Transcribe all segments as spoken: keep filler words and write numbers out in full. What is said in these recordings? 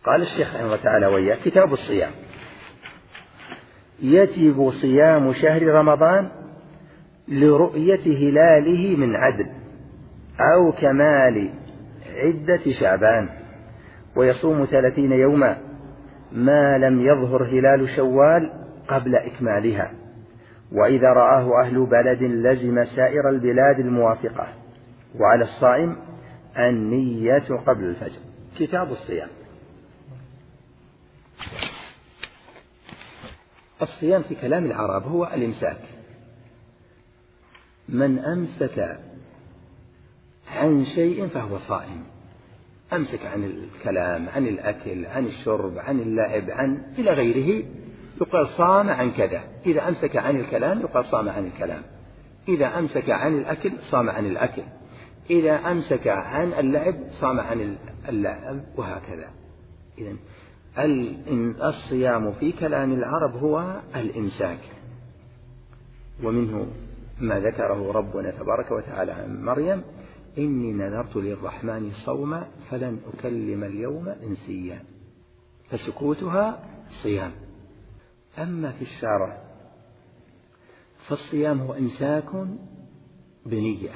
قال الشيخ رحمه الله تعالى وياه: كتاب الصيام. يجب صيام شهر رمضان لرؤية هلاله من عدل أو كمال عدة شعبان، ويصوم ثلاثين يوما ما لم يظهر هلال شوال قبل إكمالها، وإذا رآه أهل بلد لزم سائر البلاد الموافقة، وعلى الصائم النية قبل الفجر. كتاب الصيام. الصيام في كلام العرب هو الإمساك. من أمسك عن شيء فهو صائم، أمسك عن الكلام، عن الأكل، عن الشرب، عن اللعب، عن إلى غيره، يقال صام عن كذا. إذا أمسك عن الكلام يقال صام عن الكلام، إذا أمسك عن الأكل صام عن الأكل، إذا أمسك عن اللعب صام عن اللعب، وهكذا. إذن الصيام في كلام العرب هو الإمساك، ومنه ما ذكره ربنا تبارك وتعالى عن مريم: إني نذرت للرحمن صوما فلن أكلم اليوم إنسيا، فسكوتها صيام. أما في الشرع فالصيام هو إمساك بنية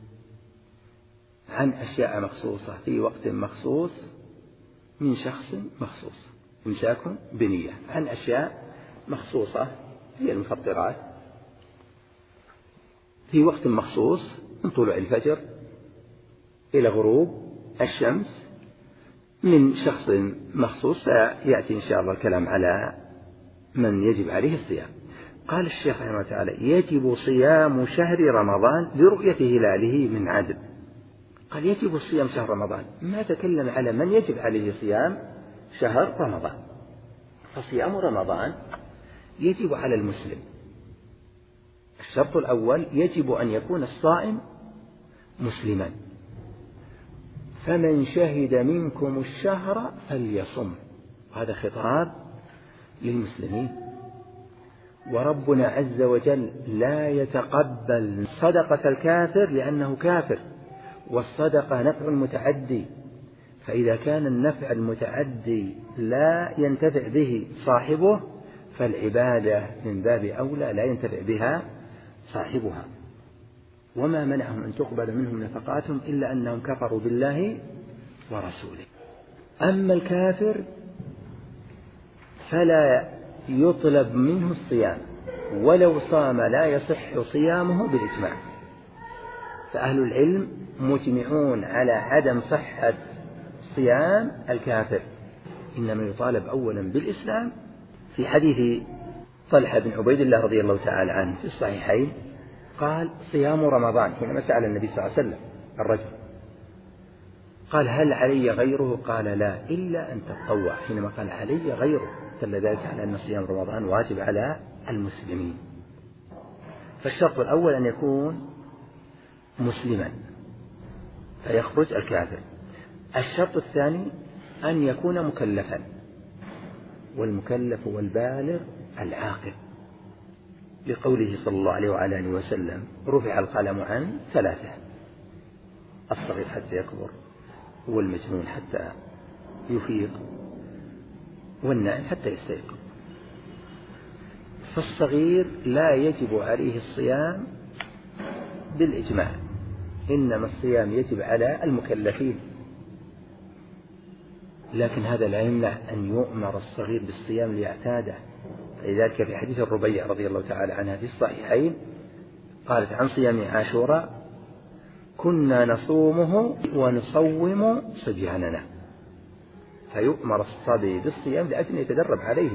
عن أشياء مخصوصة في وقت مخصوص من شخص مخصوص، إمساك بنية عن أشياء مخصوصة هي المفطرات في وقت مخصوص من طلوع الفجر إلى غروب الشمس من شخص مخصوص، سيأتي إن شاء الله الكلام على من يجب عليه الصيام. قال الشيخ رحمه الله تعالى: يجب صيام شهر رمضان لرؤية هلاله من عدل. قال يجب صيام شهر رمضان، ما تكلم على من يجب عليه صيام شهر رمضان. فصيام رمضان يجب على المسلم. الشرط الأول: يجب أن يكون الصائم مسلما. فمن شهد منكم الشهر فليصم. هذا خطاب للمسلمين. وربنا عز وجل لا يتقبل صدقة الكافر لأنه كافر، والصدقة نفع متعدي، فإذا كان النفع المتعدي لا ينتفع به صاحبه فالعبادة من باب أولى لا ينتفع بها صاحبها. وما منعهم أن تقبل منهم نفقاتهم إلا أنهم كفروا بالله ورسوله. أما الكافر فلا يطلب منه الصيام، ولو صام لا يصح صيامه بالإجماع. فأهل العلم مجمعون على عدم صحة صيام الكافر، إنما يطالب أولا بالإسلام. في حديث طلحة بن عبيد الله رضي الله تعالى عنه في الصحيحين قال: صيام رمضان، حينما سأل النبي صلى الله عليه وسلم الرجل قال: هل علي غيره؟ قال: لا، إلا أن تتطوع. حينما قال علي غيره دل ذلك على أن صيام رمضان واجب على المسلمين. فالشرط الأول أن يكون مسلما فيخرج الكافر. الشرط الثاني أن يكون مكلفا، والمكلف هو البالغ العاقل، لقوله صلى الله عليه وعلى آله وسلم: رفع القلم عن ثلاثة: الصغير حتى يكبر، والمجنون حتى يفيق، والنائم حتى يستيقظ. فالصغير لا يجب عليه الصيام بالإجماع، إنما الصيام يجب على المكلفين، لكن هذا لا يمنع أن يؤمر الصغير بالصيام ليعتاده. فلذلك في حديث الربيع رضي الله تعالى عنها في الصحيحين قالت عن صيام عاشوراء: كنا نصومه ونصوم صبياننا. فيؤمر الصبي بالصيام لأجل يتدرب عليه.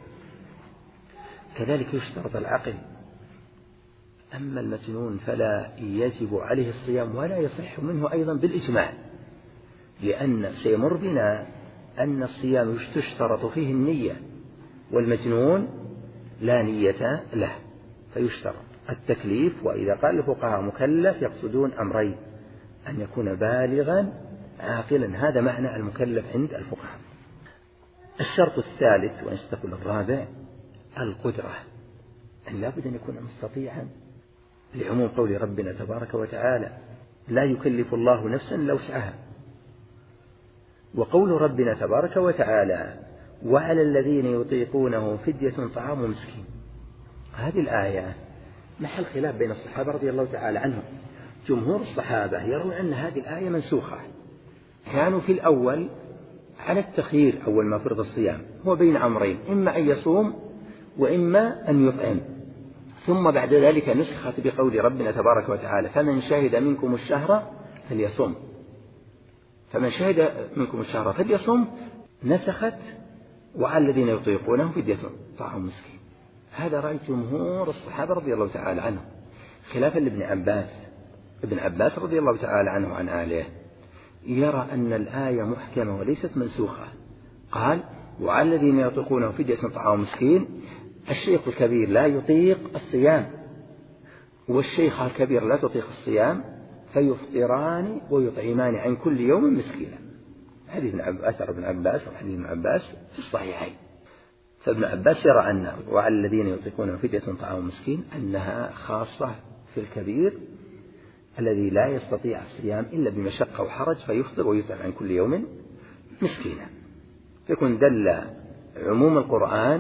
كذلك يشترط العقل. أما المجنون فلا يجب عليه الصيام ولا يصح منه أيضا بالإجماع، لأن سيمر بنا أن الصيام تشترط فيه النية، والمجنون لا نية له، فيشترط التكليف. وإذا قال الفقهاء مكلف يقصدون أمرين: أن يكون بالغا عاقلا، هذا معنى المكلف عند الفقهاء. الشرط الثالث وإن تقول الرابع: القدرة، أن لابد أن يكون مستطيعا، لعموم قول ربنا تبارك وتعالى: لا يكلف الله نفسا إلا وسعها. وقول ربنا تبارك وتعالى وعلى الذين يطيقونه فدية طعام مسكين، هذه الآية محل خلاف بين الصحابة رضي الله تعالى عنهم. جمهور الصحابة يرون أن هذه الآية منسوخة، كانوا في الأول على التخيير أول ما فرض الصيام، هو بين أمرين، إما أن يصوم وإما أن يطعم، ثم بعد ذلك نسخت بقول ربنا تبارك وتعالى فمن شهد منكم الشهر فليصم، فمن شهد منكم الشهر فليصم، نسخت وعلى الذين يطيقونه فدية طعام مسكين. هذا رأي جمهور الصحابة رضي الله تعالى عنهم، خلافا لابن عباس. ابن عباس رضي الله تعالى عنه وعن آله يرى أن الآية محكمة وليست منسوخة، قال وعلى الذين يطيقونه فدية طعام مسكين، الشيخ الكبير لا يطيق الصيام والشيخ الكبير لا تطيق الصيام فيفطران ويطعمان عن كل يوم مسكينا. حديث أثر ابن عباس وحديث ابن عباس في الصحيحين. فابن عباس يرى أن وعلى الذين يطيقونه فدية طعام مسكين أنها خاصة في الكبير الذي لا يستطيع الصيام إلا بمشقة وحرج فيفطر ويطعم عن كل يوم مسكينا. يكون دل عموم القرآن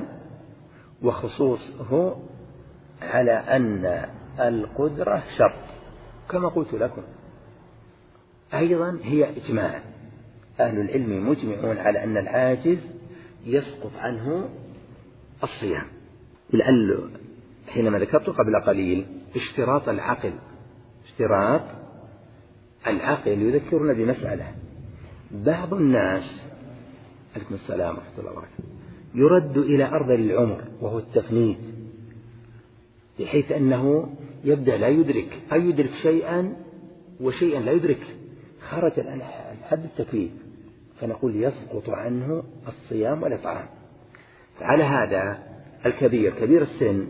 وخصوصه على أن القدرة شرط كما قلت لكم. أيضا هي إجماع، أهل العلم مجمعون على أن العاجز يسقط عنه الصيام. لأن حينما ذكرت قبل قليل اشتراط العقل، اشتراط العقل يذكرنا بمسألة، بعض الناس عليكم السلام ورحمة الله وبركاته يرد إلى أرذل العمر وهو التفنيد، بحيث أنه يبدأ لا يدرك أو يدرك شيئا وشيئا لا يدرك، خرج عن حد التكليف، فنقول يسقط عنه الصيام والإطعام. فعلى هذا الكبير كبير السن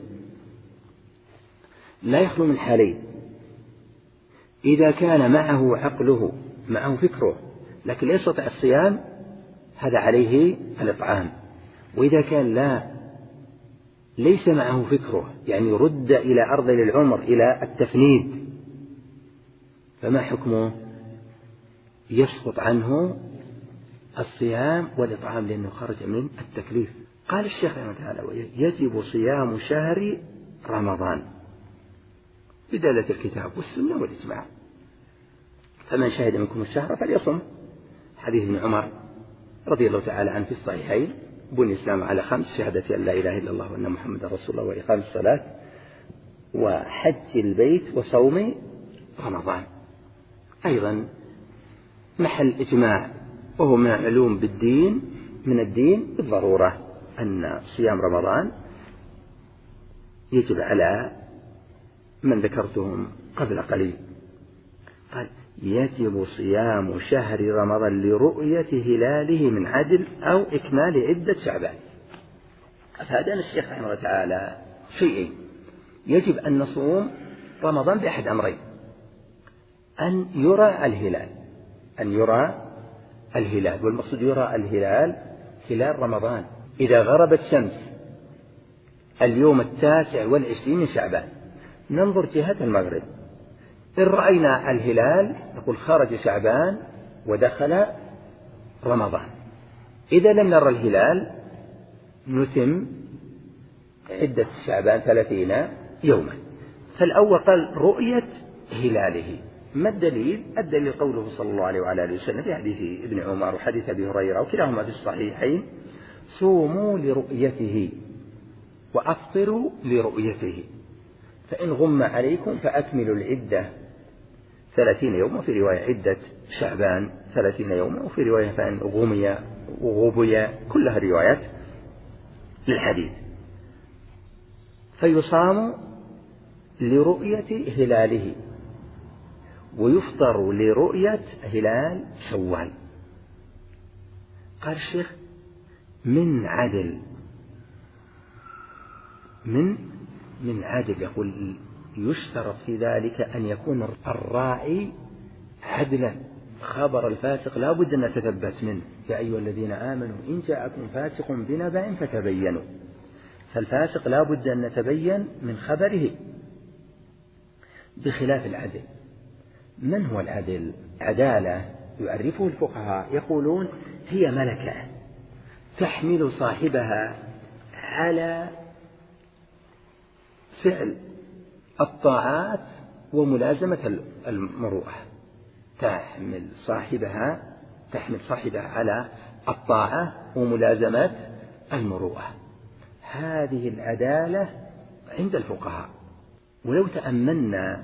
لا يخلو من حالين، إذا كان معه عقله معه فكره لكن لا يستطيع الصيام هذا عليه الإطعام، وإذا كان لا ليس معه فكره يعني رد إلى أرذل العمر إلى التفنيد فما حكمه؟ يسقط عنه الصيام والإطعام لأنه خرج من التكليف. قال الشيخ رحمه الله تعالى يجب صيام شهر رمضان بدلالة الكتاب والسنة والإجماع، فمن شهد منكم الشهر فليصم، حديث ابن عمر رضي الله تعالى عنه في الصحيحين، بني الإسلام على خمس: شهادة أن لا إله إلا الله وأن محمدا رسول الله وإقام الصلاة وحج البيت وصوم رمضان. أيضا محل إجماع وهو من علوم بالدين من الدين بالضرورة أن صيام رمضان يجب على من ذكرتهم قبل قليل. قال يجب صيام شهر رمضان لرؤية هلاله من عدل أو إكمال عدة شعبان. أفادنا الشيخ رحمه الله تعالى شيئين: يجب أن نصوم رمضان بأحد أمرين، أن يرى الهلال أن يرى الهلال والمقصود يرى الهلال هلال رمضان إذا غربت شمس اليوم التاسع والعشرين من شعبان ننظر جهة المغرب، إن رأينا الهلال نقول خرج شعبان ودخل رمضان، إذا لم نرى الهلال نتم عدة شعبان ثلاثين يوما. فالأول قال رؤية هلاله، ما الدليل؟ الدليل قوله صلى الله عليه وعلى آله وسلم في حديث ابن عمر وحديث أبي هريرة وكلاهما في الصحيحين: صوموا لرؤيته وأفطروا لرؤيته، فإن غم عليكم فأكملوا العدة ثلاثين يوما، وفي رواية عدة شعبان ثلاثين يوما، وفي رواية فإن غمي وغبي، كلها روايات للحديث. فيصام لرؤية هلاله ويفطر لرؤية هلال شوال. قال الشيخ من عدل من من عدل يقول يشترط في ذلك أن يكون الراعي عدلا، خبر الفاسق لا بد أن نتثبت منه، يا أيها الذين آمنوا إن جاءكم فاسق بنبأ فتبينوا، فالفاسق لا بد أن نتبين من خبره، بخلاف العدل. من هو العدل؟ عدالة يعرفه الفقهاء يقولون هي ملكة تحمل صاحبها على فعل الطاعات وملازمة المروءة، تحمل صاحبها تحمل صاحبها على الطاعة وملازمة المروءة. هذه العدالة عند الفقهاء. ولو تأملنا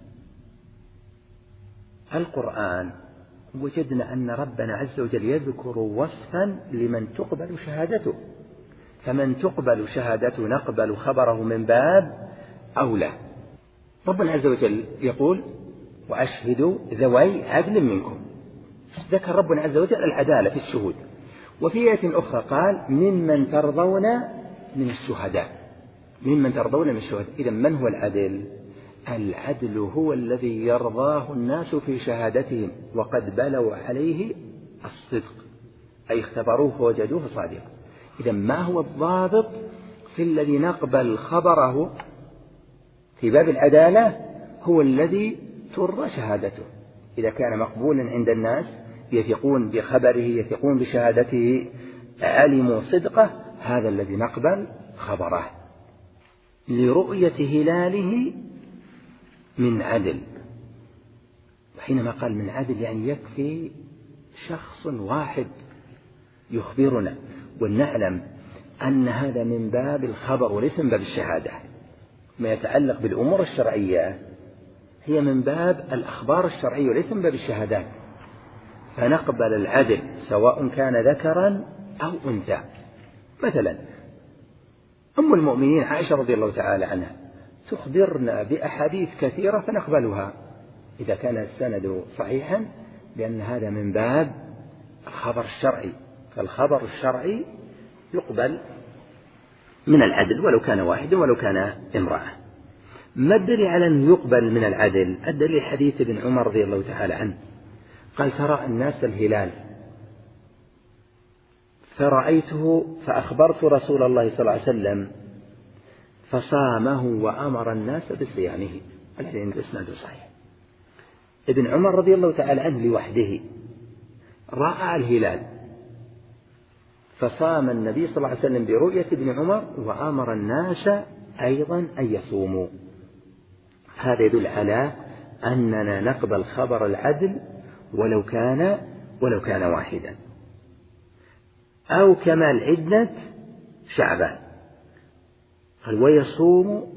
القرآن وجدنا أن ربنا عز وجل يذكر وصفا لمن تقبل شهادته، فمن تقبل شهادته نقبل خبره من باب أولى. ربنا عز وجل يقول وأشهدوا ذوي عدل منكم، ذكر ربنا عز وجل العدالة في الشهود. وفي آية أخرى قال ممن ترضون من الشهداء، ممن ترضون من الشهداء. إذا من هو العدل؟ العدل هو الذي يرضاه الناس في شهادتهم وقد بلوا عليه الصدق، أي اختبروه فوجدوه صادقا. إذا ما هو الضابط في الذي نقبل خبره في باب العدالة؟ هو الذي ترضى شهادته. إذا كان مقبولا عند الناس يثقون بخبره يثقون بشهادته علموا صدقه، هذا الذي نقبل خبره. لرؤية هلاله من عدل، وحينما قال من عدل يعني يكفي شخص واحد يخبرنا، ونعلم أن هذا من باب الخبر وليس من باب الشهادة. ما يتعلق بالأمور الشرعية هي من باب الأخبار الشرعية وليس من باب الشهادات، فنقبل العدل سواء كان ذكرا أو أنثى. مثلا أم المؤمنين عائشة رضي الله تعالى عنها تخبرنا بأحاديث كثيرة فنقبلها إذا كان السند صحيحا، لأن هذا من باب الخبر الشرعي، فالخبر الشرعي يقبل من العدل ولو كان واحد ولو كان امرأة. ما الدليل على أن يقبل من العدل؟ الدليل حديث ابن عمر رضي الله تعالى عنه قال ترى الناس الهلال فرأيته فأخبرت رسول الله صلى الله عليه وسلم فصامه وأمر الناس بصيامه. الحديث إسناده صحيح. ابن عمر رضي الله تعالى عنه لوحده رأى الهلال فصام النبي صلى الله عليه وسلم برؤية ابن عمر وأمر الناس أيضا أن يصوموا. هذا يدل على أننا نقبل خبر العدل ولو كان ولو كان واحدا. أو كمال عدة شعبان قال ويصوم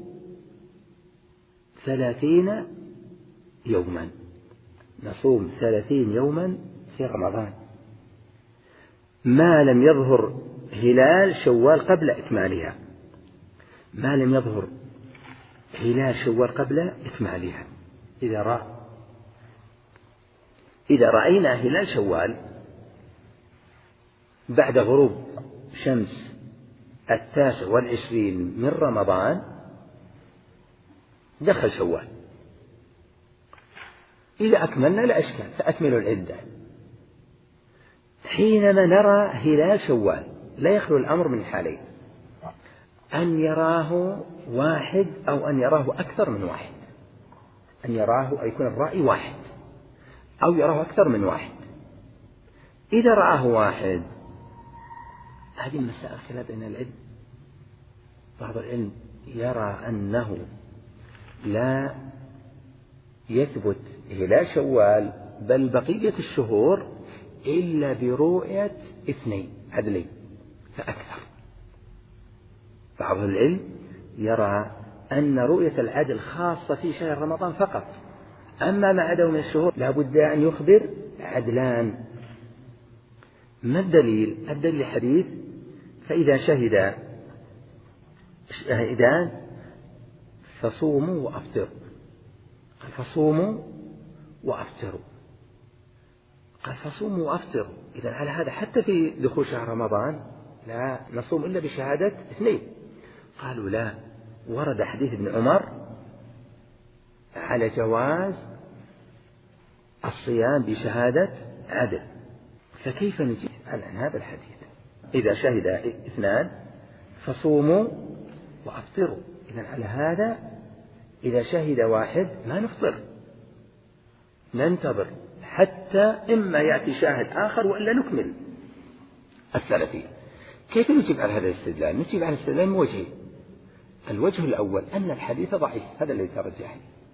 ثلاثين يوما، نصوم ثلاثين يوما في رمضان ما لم يظهر هلال شوال قبل إكمالها، ما لم يظهر هلال شوال قبل إكمالها. إذا رأى إذا رأينا هلال شوال بعد غروب شمس التاسع والعشرين من رمضان دخل شوال. إذا أكملنا لا إشكال فأكملوا العدة. حينما نرى هلال شوال لا يخلو الأمر من حالين، أن يراه واحد أو أن يراه أكثر من واحد، أن يراه أي يكون الرأي واحد أو يراه أكثر من واحد. إذا رآه واحد هذه مسائل خلاف بين العلم. بعض العلم يرى أنه لا يثبت هلال شوال بل بقية الشهور إلا برؤية اثنين عدلين فأكثر. بعض العلم يرى أن رؤية العدل خاصة في شهر رمضان فقط، أما ما عدا من الشهور لا بد أن يخبر عدلان. ما الدليل؟ الدليل حديث فإذا شهد شاهدان فصوموا وأفطروا، قال فصوموا وأفطروا، قال فصوموا وأفطروا. إذن على هذا حتى في دخول شهر رمضان لا نصوم إلا بشهادة اثنين. قالوا لا، ورد حديث ابن عمر على جواز الصيام بشهادة عدل، فكيف نجيب عن هذا الحديث؟ إذا شهد اثنان فصوموا وأفطروا. إذن على هذا إذا شهد واحد ما نفطر، ننتظر حتى إما يأتي شاهد آخر وإلا نكمل الثلاثين. كيف نجيب على هذا الاستدلال؟ نجيب على الاستدلال من وجهين. الوجه الأول أن الحديث ضعيف، هذا الذي ترجح.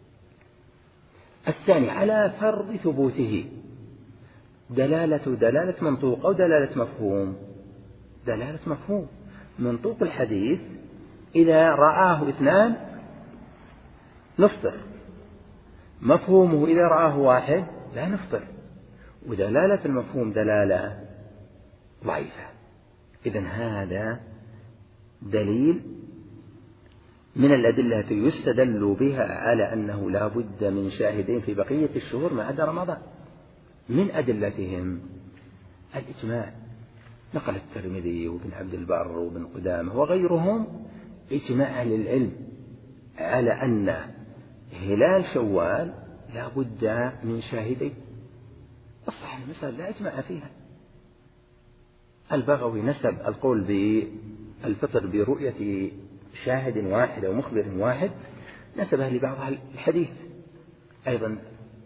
الثاني على فرض ثبوته دلالة دلالة منطوق أو دلالة مفهوم. دلالة مفهوم، منطوق الحديث إذا رآه اثنان نفطر، مفهومه إذا رآه واحد لا نفطر، ودلالة المفهوم دلالة ضعيفة. إذن هذا دليل من الأدلة يستدل بها على أنه لا بد من شاهدين في بقية الشهور ما عدا رمضان. من أدلتهم الإجماع، نقل الترمذي وابن عبد البر وابن قدامة وغيرهم إجماع أهل العلم على أن هلال شوال لا بد من شاهدين. الصحيح المسألة لا إجماع فيها. البغوي نسب القول بالفطر برؤية شاهد واحد أو مخبر واحد نسبه لبعض الحديث. أيضا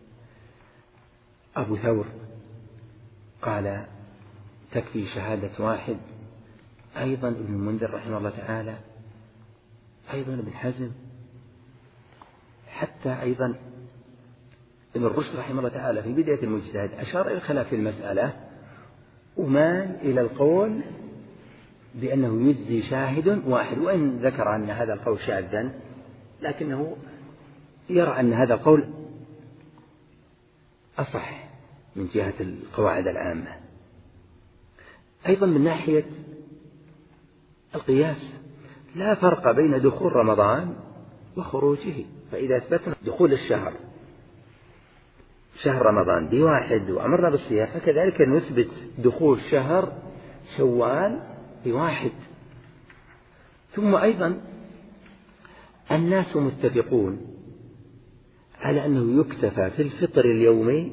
أبو ثور قال تكفي شهادة واحد. أيضا ابن المنذر رحمه الله تعالى، أيضا ابن حزم، حتى أيضا ابن رشد رحمه الله تعالى في بداية المجتهد أشار إلى الخلاف في المسألة ومال إلى القول بأنه يجزي شاهد واحد، وإن ذكر أن هذا القول شاذا لكنه يرى أن هذا القول أصح من جهة القواعد العامة. أيضا من ناحية القياس لا فرق بين دخول رمضان وخروجه، فإذا أثبتنا دخول الشهر شهر رمضان بواحد وأمرنا بالصيام فكذلك نثبت دخول شهر شوال بواحد. ثم أيضا الناس متفقون على أنه يكتفى في الفطر اليومي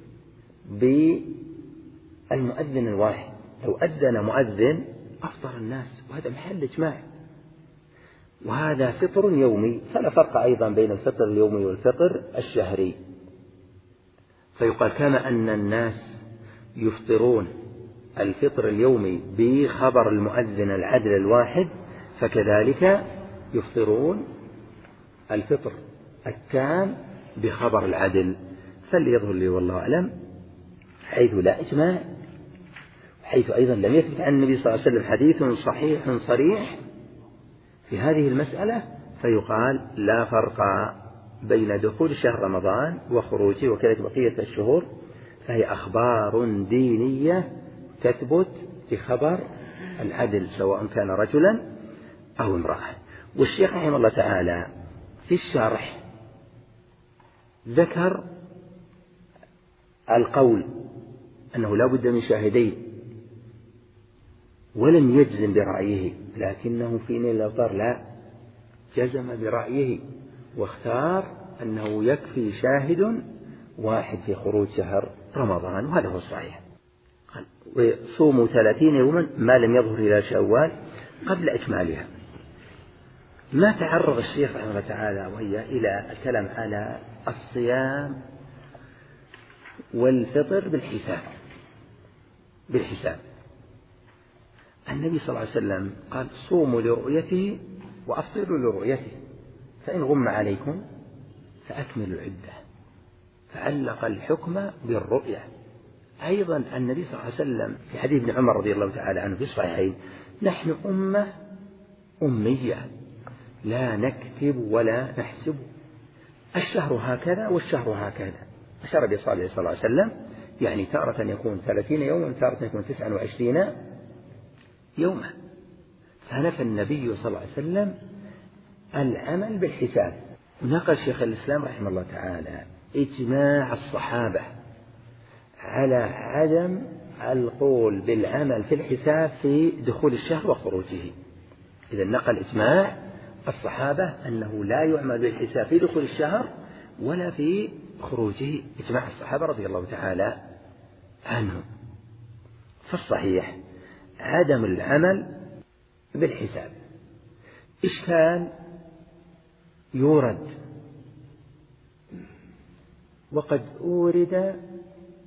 بالمؤذن الواحد، لو أذن مؤذن أفطر الناس، وهذا محل إجماع، وهذا فطر يومي، فلا فرق أيضا بين الفطر اليومي والفطر الشهري. فيقال كما أن الناس يفطرون الفطر اليومي بخبر المؤذن العدل الواحد فكذلك يفطرون الفطر التام بخبر العدل. فليظهر لي والله أعلم حيث لا إجماع، حيث أيضا لم يثبت عن النبي صلى الله عليه وسلم حديث صحيح صريح في هذه المسألة، فيقال لا فرق بين دخول شهر رمضان وخروجه وكذلك بقية الشهور، فهي أخبار دينية تثبت بخبر العدل سواء كان رجلا أو امرأة. والشيخ رحمه الله تعالى في الشرح ذكر القول أنه لا بد من شاهدين ولم يجزم برأيه، لكنه في نيل الأوطار لا جزم برأيه واختار أنه يكفي شاهد واحد في خروج شهر رمضان، وهذا هو الصحيح. وصوموا ثلاثين يوما ما لم يظهر إلى شوال قبل إكمالها. ما تعرض الشيخ رحمه الله تعالى وهي إلى الكلام على الصيام والفطر بالحساب. بالحساب النبي صلى الله عليه وسلم قال صوموا لرؤيته وأفطروا لرؤيته، فإن غم عليكم فأكملوا العدة، فعلق الحكم بالرؤية. أيضا النبي صلى الله عليه وسلم في حديث ابن عمر رضي الله تعالى عنه في الصحيحين نحن أمة أمية لا نكتب ولا نحسب، الشهر هكذا والشهر هكذا. أشار بإصبعه صلى الله عليه وسلم، يعني تارة يكون ثلاثين يوما تارة يكون تسعة وعشرين يوما. فنفى النبي صلى الله عليه وسلم العمل بالحساب. نقل شيخ الإسلام رحمه الله تعالى إجماع الصحابة على عدم القول بالعمل في الحساب في دخول الشهر وخروجه. إذا نقل إجماع الصحابة أنه لا يعمل بالحساب في دخول الشهر ولا في خروجه، إجماع الصحابة رضي الله تعالى عنهم. فالصحيح عدم العمل بالحساب. إشكال يورد وقد أورد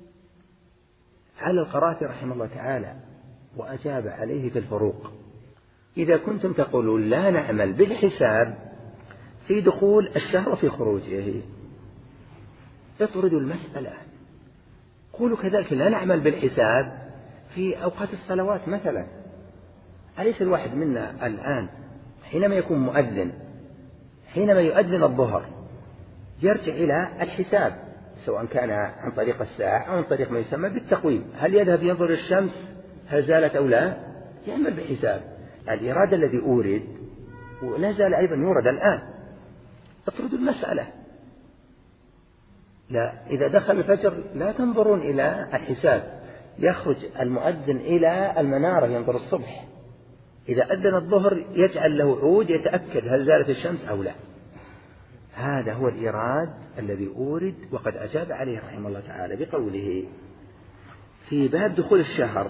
على القرافي رحمه الله تعالى وأجاب عليه في الفروق: إذا كنتم تقولون لا نعمل بالحساب في دخول الشهر وفي خروجه اطردوا المسألة. قولوا كذلك لا نعمل بالحساب في أوقات الصلوات مثلا. أليس الواحد منا الآن حينما يكون مؤذن، حينما يؤذن الظهر يرجع إلى الحساب، سواء كان عن طريق الساعة أو عن طريق ما يسمى بالتقويم، هل يذهب ينظر الشمس هل زالت أو لا؟ يعمل بحساب. الإراد الذي أورد ولا زال أيضا يورد الآن، اطردوا المسألة. لا، إذا دخل الفجر لا تنظرون إلى الحساب، يخرج المؤذن إلى المنارة ينظر الصبح، إذا أذن الظهر يجعل له عود يتأكد هل زالت الشمس أو لا. هذا هو الإيراد الذي أورد، وقد أجاب عليه رحمه الله تعالى بقوله: في باب دخول الشهر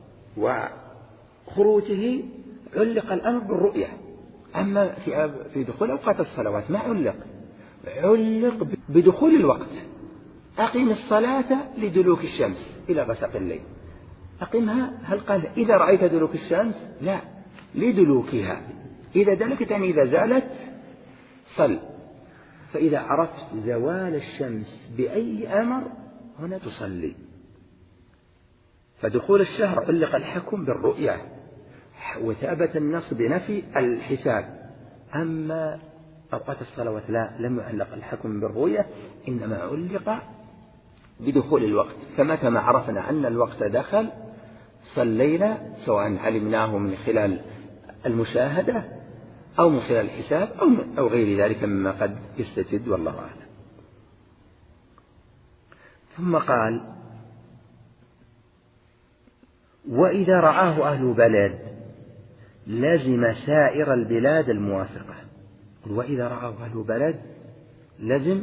وخروجه علق الأمر بالرؤية، أما في دخول أوقات الصلوات ما علق، علق بدخول الوقت. أقم الصلاة لدلوك الشمس إلى غسق الليل، أقمها، هل قال إذا رأيت دلوك الشمس؟ لا، لدلوكها، إذا دلكت يعني إذا زالت صل. فإذا عرفت زوال الشمس بأي أمر هنا تصلي. فدخول الشهر علق الحكم بالرؤية، وثابت النص بنفي الحساب. أما أوقات الصلوات لا، لم يعلق الحكم بالرؤية، إنما علق بدخول الوقت. فمتى ما عرفنا أن الوقت دخل صلينا، سواء علمناه من خلال المشاهدة أو من خلال الحساب أو غير ذلك مما قد يستجد، والله أعلم. ثم قال: وإذا رآه أهل بلد لزم سائر البلاد الموافقة. وإذا رآه أهل بلد لزم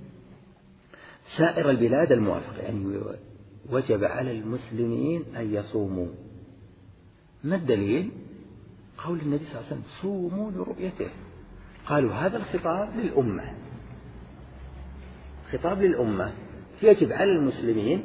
سائر البلاد الموافقة، يعني وجب على المسلمين أن يصوموا. ما الدليل؟ قول النبي صلى الله عليه وسلم: صوموا لرؤيته. قالوا هذا الخطاب للأمة، خطاب للأمة، يجب على المسلمين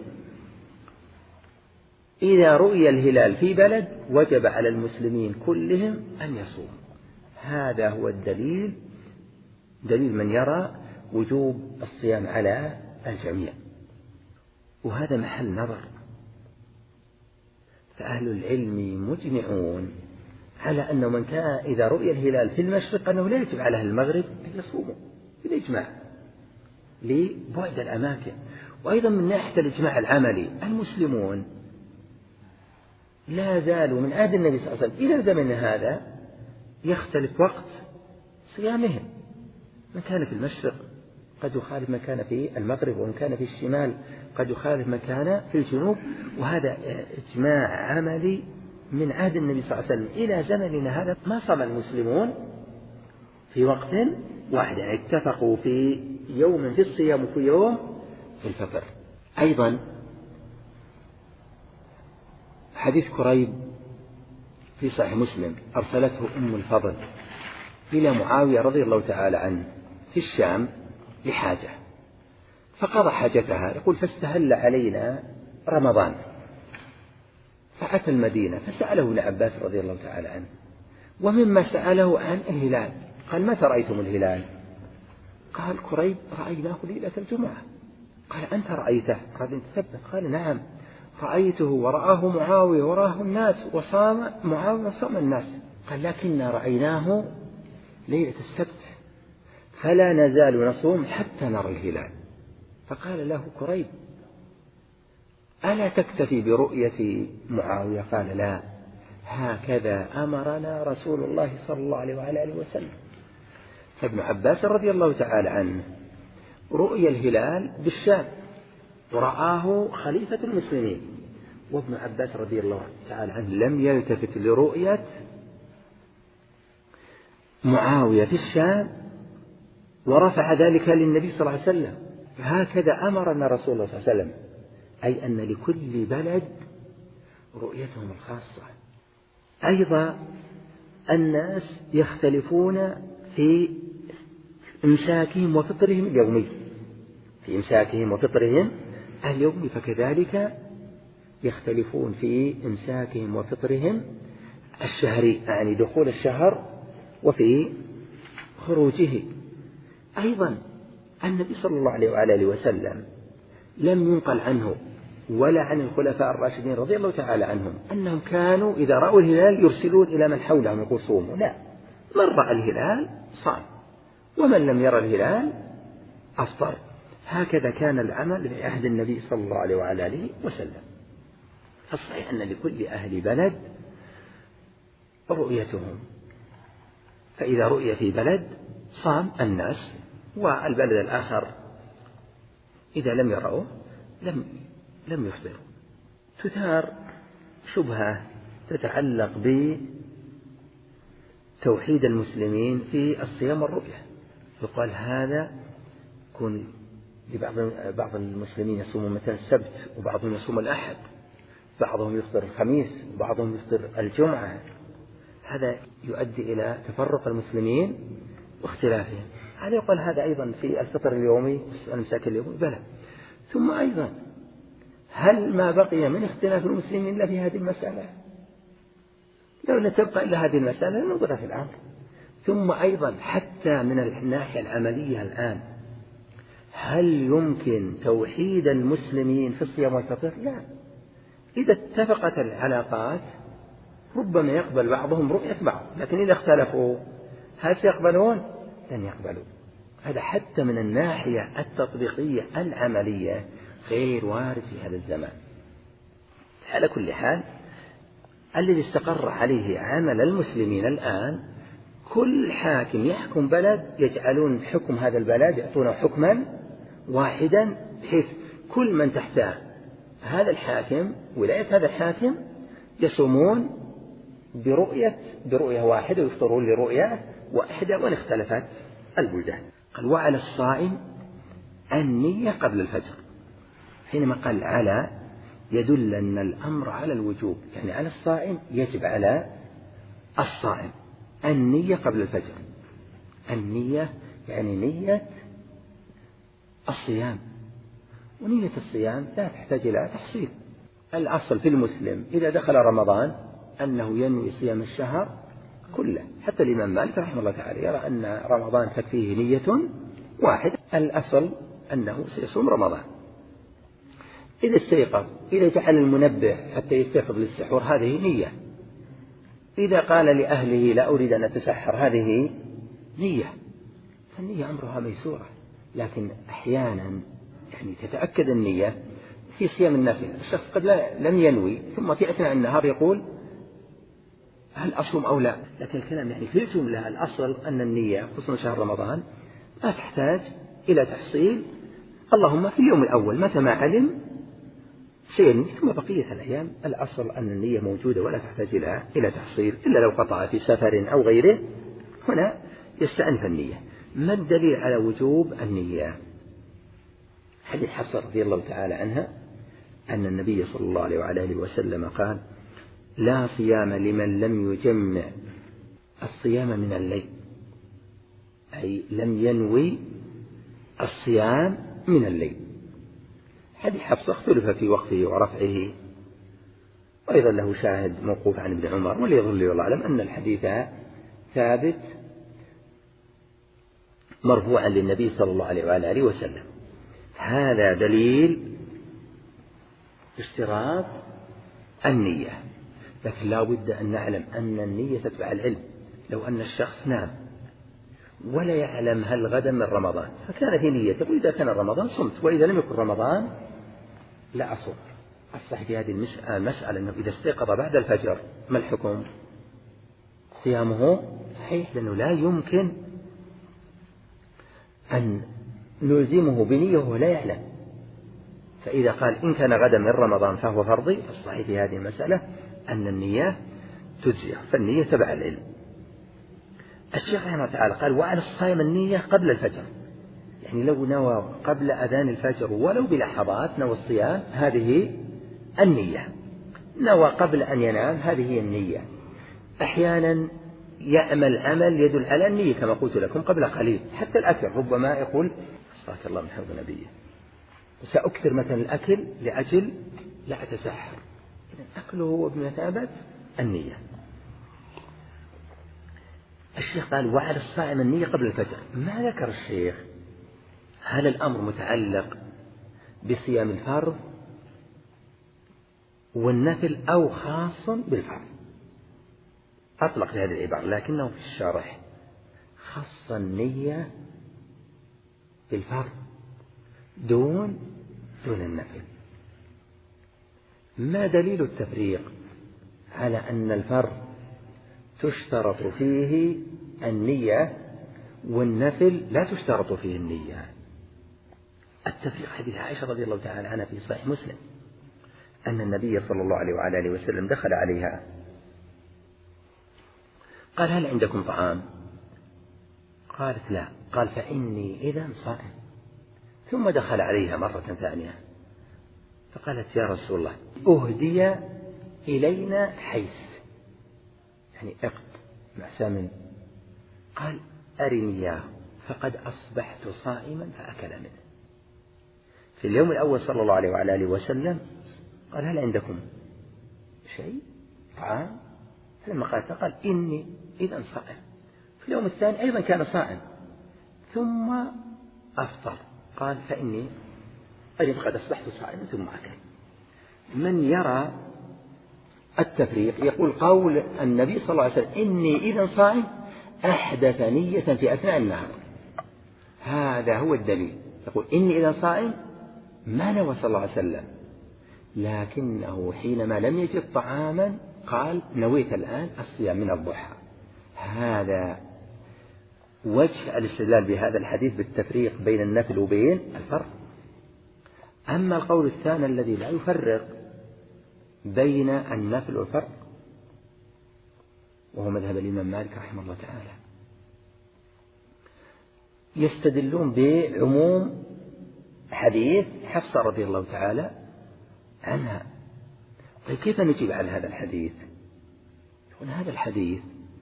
إذا رؤي الهلال في بلد وجب على المسلمين كلهم أن يصوموا. هذا هو الدليل، دليل من يرى وجوب الصيام على الجميع، وهذا محل نظر. فأهل العلم مجمعون على أنه من كان إذا رؤي الهلال في المشرق أنه لا يجب على أهل المغرب أن يصوموا بالإجماع لبعد الأماكن. وأيضا من ناحية الإجماع العملي المسلمون لا زالوا من عهد النبي صلى الله عليه وسلم إلى زمن هذا يختلف وقت صيامهم، من كان في المشرق قد يخالف من كان في المغرب، ومن كان في الشمال قد يخالف من كان في الجنوب. وهذا إجماع عملي من عهد النبي صلى الله عليه وسلم إلى زمننا هذا. ما صام المسلمون في وقت واحد، يعني اتفقوا في يوم في الصيام وفي يوم في الفطر. أيضا حديث كريب في صحيح مسلم أرسلته أم الفضل إلى معاوية رضي الله تعالى عنه في الشام لحاجة، فقضى حاجتها. يقول: فاستهل علينا رمضان، فأتى المدينة فسأله ابن عباس رضي الله تعالى عنه، ومما سأله عن الهلال قال: متى رأيتم الهلال؟ قال كريب: رأيناه ليلة الجمعة. قال: أنت رأيته؟ قال: أنت ثبت؟ قال: نعم رأيته، ورآه معاوية ورآه الناس، وصام معاوية وصام الناس. قال: لكننا رأيناه ليلة السبت، فلا نزال نصوم حتى نرى الهلال. فقال له كريب: ألا تكتفي برؤية معاوية؟ قال: لا، هكذا أمرنا رسول الله صلى الله عليه وعلى آله وسلم. فابن عباس رضي الله تعالى عنه رؤي الهلال بالشام ورآه خليفة المسلمين، وابن عباس رضي الله تعالى عنه لم يلتفت لرؤية معاوية في الشام ورفع ذلك للنبي صلى الله عليه وسلم. هكذا أمرنا رسول الله صلى الله عليه وسلم، أي أن لكل بلد رؤيتهم الخاصة. أيضا الناس يختلفون في إمساكهم وفطرهم اليومي، في إمساكهم وفطرهم اليومي، فكذلك يختلفون في إمساكهم وفطرهم الشهري، يعني دخول الشهر وفي خروجه. أيضا النبي صلى الله عليه وآله وسلم لم ينقل عنه ولا عن الخلفاء الراشدين رضي الله تعالى عنهم أنهم كانوا إذا رأوا الهلال يرسلون إلى من حولهم يقول صوموا، لا، من رأى الهلال صام، ومن لم يرى الهلال أفطر. هكذا كان العمل في عهد النبي صلى الله عليه وعلى آله وسلم. فالصحيح أن لكل أهل بلد رؤيتهم، فإذا رؤي في بلد صام الناس، والبلد الآخر إذا لم يروا لم لم يفطروا. تثار شبهة تتعلق بتوحيد المسلمين في الصيام والرؤية. يقال هذا يكون لبعض بعض المسلمين يصومون مثلا السبت، وبعضهم يصوم الأحد، بعضهم يفطر الخميس، وبعضهم يفطر الجمعة. هذا يؤدي إلى تفرق المسلمين واختلافهم. هل يقال هذا أيضا في الفطر اليومي والإمساك اليومي؟ بلى. ثم أيضا هل ما بقي من اختلاف المسلمين إلا في هذه المسألة؟ لو لا تبقى إلا هذه المسألة ننظر في الأمر. ثم أيضا حتى من الناحية العملية الآن، هل يمكن توحيد المسلمين في الصيام والفطر؟ لا. إذا اتفقت العلاقات ربما يقبل بعضهم رؤية بعض، لكن إذا اختلفوا هل سيقبلون؟ لن يقبلوا. هذا حتى من الناحية التطبيقية العملية غير وارد في هذا الزمان. على كل حال الذي استقر عليه عمل المسلمين الآن، كل حاكم يحكم بلد يجعلون حكم هذا البلد يعطونه حكما واحدا، بحيث كل من تحت هذا الحاكم ولاية هذا الحاكم يصومون برؤية برؤية واحدة ويفطرون لرؤية واحدة وإن اختلفت البلدان. قال وعلى الصائم النية قبل الفجر. حينما قال على يدل أن الأمر على الوجوب، يعني على الصائم يجب على الصائم النية قبل الفجر. النية يعني نية الصيام، ونية الصيام لا تحتاج إلى تحصيل. الأصل في المسلم إذا دخل رمضان أنه ينوي صيام الشهر كله. حتى الإمام مالك رحمه الله تعالى يرى أن رمضان تكفيه نية واحدة، الأصل أنه سيصوم رمضان. إذا استيقظ، إذا جعل المنبه حتى يستيقظ للسحور هذه نية. إذا قال لأهله لا أريد أن أتسحر هذه نية. فالنية أمرها ميسورة، لكن أحيانا يعني تتأكد النية في صيام النافلة. الشخص قد لا لم ينوي ثم في أثناء النهار يقول هل أصوم أو لا، لكن الكلام يعني في الجملة الأصل أن النية خصوصا شهر رمضان ما تحتاج إلى تحصيل، اللهم في اليوم الأول متى ما علم سينوي، ثم بقية الأيام الأصل أن النية موجودة ولا تحتاج إلى إلى تحصيل، إلا لو قطع في سفر أو غيره هنا يستأنف النية. ما الدليل على وجوب النية؟ حديث حفصة رضي الله تعالى عنها أن النبي صلى الله عليه وعلى آله وسلم قال لا صيام لمن لم يجمع الصيام من الليل، أي لم ينوي الصيام من الليل. حديث حفصة اختلف في وقته ورفعه، وأيضا له شاهد موقوف عن ابن عمر، وليظل لي والله أعلم أن الحديث ثابت مرفوعا للنبي صلى الله عليه وعلى آله وسلم. هذا دليل اشتراط النية، لكن لا بد أن نعلم أن النية تتبع العلم. لو أن الشخص نام ولا يعلم هل غدا من رمضان فكان في نيته وإذا كان رمضان صمت، وإذا لم يكن رمضان لا أصوم. الصحيح في هذه المسألة أنه إذا استيقظ بعد الفجر ما الحكم؟ صيامه صحيح، لأنه لا يمكن أن نلزمه بنية وهو لا يعلم. فإذا قال إن كان غدا من رمضان فهو فرضي، الصحيح في هذه المسألة أن النية تجزئ، فالنية تبع العلم. الشيخ رحمه الله تعالى قال وعلى الصائم النية قبل الفجر، يعني لو نوى قبل أذان الفجر ولو بلحظات نوى الصيام هذه النية. نوى قبل أن ينام هذه هي النية. أحيانا يعمل عمل يدل على النية كما قلت لكم قبل قليل، حتى الأكل ربما يقول استغفر الله من حوض نبيه، سأكثر مثلا الأكل لأجل لا أتسحر، أكله بمثابة النية. الشيخ قال وعلى الصائم النية قبل الفجر. ما ذكر الشيخ هل الأمر متعلق بصيام الفرض والنفل أو خاص بالفرض. أطلق لهذه العبارة، لكنه في الشرح خص النية بالفرض دون دون النفل. ما دليل التفريق على أن الفرض تشترط فيه النية والنفل لا تشترط فيه النية؟ التفريق حديث عائشة رضي الله تعالى عنها في صحيح مسلم أن النبي صلى الله عليه وعلى آله وسلم دخل عليها قال هل عندكم طعام؟ قالت لا. قال فإني إذا صائم. ثم دخل عليها مرة ثانية فقالت يا رسول الله أهدي إلينا حيث، يعني اقط مع سمن. قال أرني إياه فقد أصبحت صائما فأكل منه. في اليوم الأول صلى الله عليه وعلى آله وسلم قال هل عندكم شيء طعام؟ فلما قالت قال إني إذا صائم. في اليوم الثاني أيضا كان صائم ثم أفطر. قال فإني أيضا قد أصبحت صائما ثم أكل. من يرى التفريق يقول قول النبي صلى الله عليه وسلم إني إذا صائم أحدث نية في أثناء النهار، هذا هو الدليل. يقول إني إذا صائم ما نوى صلى الله عليه وسلم، لكنه حينما لم يجد طعاما قال نويت الآن الصيام من الضحى. هذا وجه الاستدلال بهذا الحديث بالتفريق بين النفل وبين الفرض. أما القول الثاني الذي لا يفرق بين النفل والفرض وهو مذهب الإمام مالك رحمه الله تعالى، يستدلون بعموم حديث حفصة رضي الله تعالى عنها. طيب كيف نجيب على هذا الحديث؟ يقول هذا الحديث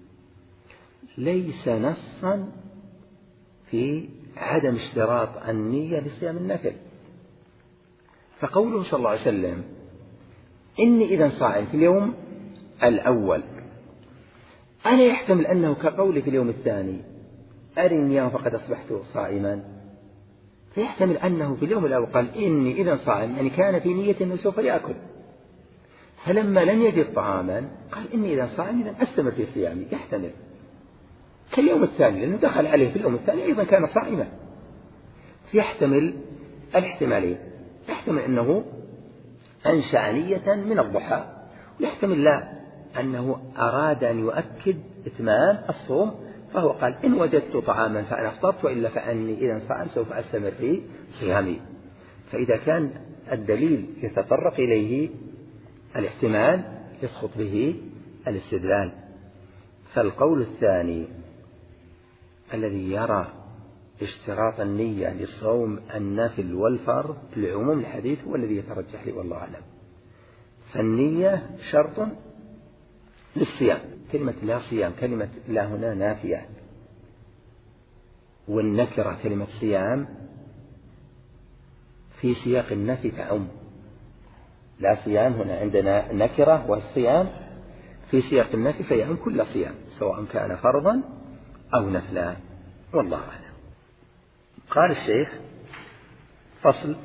ليس نصا في عدم اشتراط النية لصيام النفل. فقوله صلى الله عليه وسلم إني إذا صائم في اليوم الأول ألا يحتمل أنه كقولي في اليوم الثاني أرني إياه فقد أصبحت صائما، فيحتمل أنه في اليوم الأول قال إني إذا صائم، يعني كان في نية أنه سوف يأكل، فلما لم يجد طعاما قال إني إذا صائم إذا أستمر في صيامي. يحتمل كاليوم الثاني لأنه دخل عليه في اليوم الثاني أيضا كان صائما، فيحتمل الاحتمالين. يحتمل أنه أنشأ نية من الضحى، ويحتمل لا أنه أراد أن يؤكد إتمام الصوم، فهو قال إن وجدت طعاما فأنا أفطرت وإلا فأني إذا صائم سوف أستمر في صيامي. فإذا كان الدليل يتطرق إليه الاحتمال يسقط به الاستدلال. فالقول الثاني الذي يرى اشتراط النية لصوم النفل والفرض لعموم الحديث هو الذي يترجح لي والله أعلم. فالنية شرط للصيام. كلمة لا صيام كلمة لا هنا نافية، والنكرة كلمة صيام في سياق النفي تعم. لا صيام هنا عندنا نكرة، والصيام في سياق النفي فيعم كل صيام سواء كان فرضا أو نفلا، والله أعلم. قال الشيخ فصل: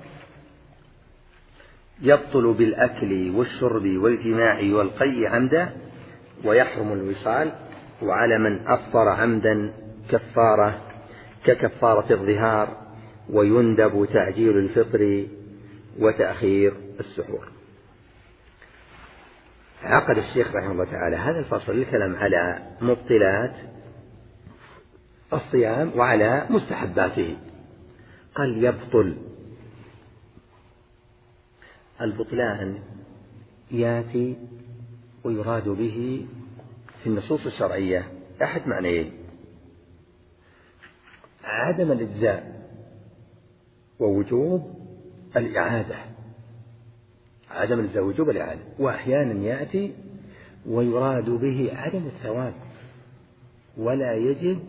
يبطل بالأكل والشرب والجماع والقي عمدا، ويحرم الوصال، وعلى من أفطر عمدا كفارة ككفارة الظهار، ويندب تعجيل الفطر وتأخير السحور. عقد الشيخ رحمه الله تعالى هذا الفصل للكلام على مبطلات الصيام وعلى مستحباته. قال يبطل. البطلان ياتي ويراد به في النصوص الشرعية أحد معنيين: عدم الإجزاء ووجوب الإعادة. عدم الإجزاء ووجوب الإعادة. وأحيانا يأتي ويراد به عدم الثواب، ولا يجب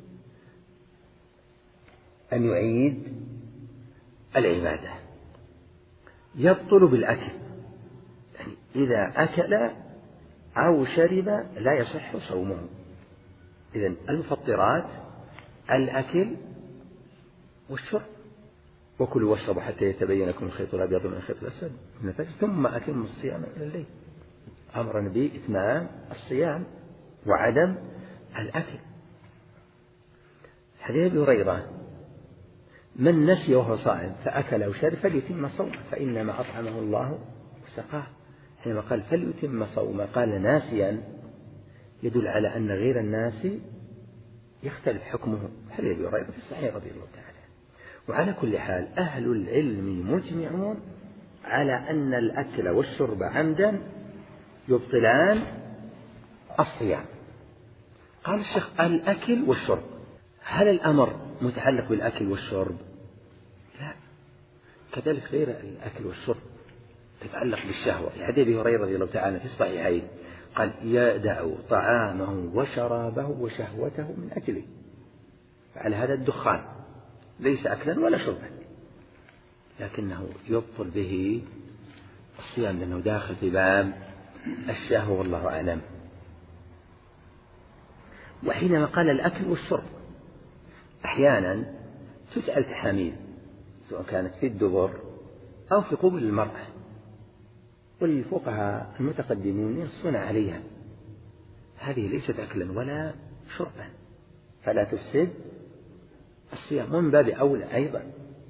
أن يعيد العبادة. يبطل بالأكل، يعني إذا أكل أو شرب لا يصح صومه. إذن المفطرات الأكل والشرب. وكلوا واشربوا حتى يتبين لكم الخيط الأبيض من الخيط الأسود من الفجر ثم أتموا الصيام إلى الليل. أمر بإتمام الصيام وعدم الأكل. حديث أبي هريرة: من نسي وهو صائم فأكل أو شرب فليتم صومه فإنما أطعمه الله وسقاه. حينما قال فليتم صومه قال ناسيا، يدل على أن غير الناس يختلف حكمه. حديث أبي هريرة في الصحيح رضي الله تعالى. وعلى كل حال أهل العلم مجمعون على أن الأكل والشرب عمدا يبطلان الصيام. قال الشيخ: الأكل والشرب، هل الأمر متعلق بالأكل والشرب؟ لا، كذلك غير الأكل والشرب تتعلق بالشهوة. في حديث أبي هريرة رضي الله تعالى في الصحيحين قال: يدع طعامه وشرابه وشهوته من أجله. فعلى هذا الدخان ليس أكلا ولا شربا، لكنه يبطل به الصيام لأنه داخل في باب الشهوة والله أعلم. وحينما قال الأكل والشرب أحيانا تجعل تحاميل سواء كانت في الدبر أو في قبل المرأة، والفقهاء المتقدمون ينصون عليها. هذه ليست أكلا ولا شربا فلا تفسد الصيام. ومن باب أولى أيضا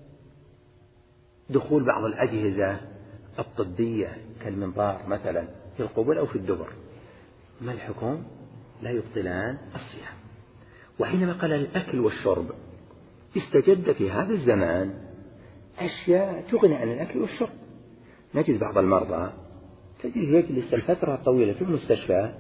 دخول بعض الأجهزة الطبية كالمنظار مثلا في القبل أو في الدبر، ما الحكم؟ لا يبطلان الصيام. وحينما قال الأكل والشرب استجد في هذا الزمان أشياء تغني عن الأكل والشرب. نجد بعض المرضى تجد يجلس الفترة طويلة في المستشفى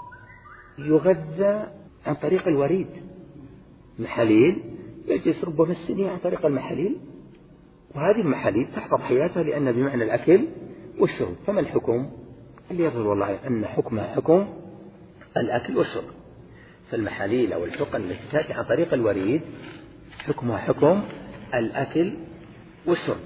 يغذى عن طريق الوريد، محاليل، يجلس ربما السنين عن طريق المحاليل، وهذه المحاليل تحفظ حياته لأن بمعنى الأكل والشرب. فما الحكم؟ اللي يظهر والله أن حكمها حكم الأكل والشرب. فالمحاليل أو الحقن التي تأتي عن طريق الوريد حكمها حكم الأكل والشرب.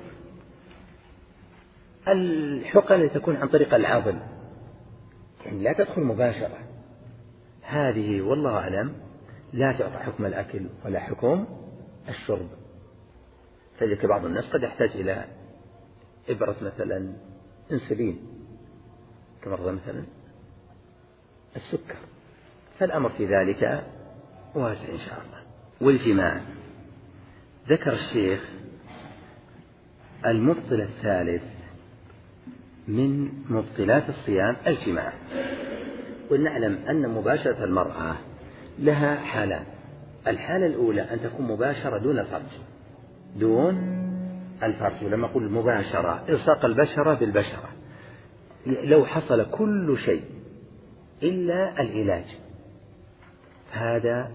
الحقن التي تكون عن طريق العضل يعني لا تدخل مباشرة، هذه والله أعلم لا تعطى حكم الأكل ولا حكم الشرب. فلذلك بعض الناس قد يحتاج إلى إبرة مثلا إنسولين كمرضى مثلا السكر، فالأمر في ذلك واسع إن شاء الله. والجماع، ذكر الشيخ المبطل الثالث من مبطلات الصيام الجماع. ونعلم أن مباشرة المرأة لها حالان: الحالة الأولى أن تكون مباشرة دون الفرج، دون الفرج. ولما أقول مباشرة إلصاق البشرة بالبشرة، لو حصل كل شيء إلا العلاج هذا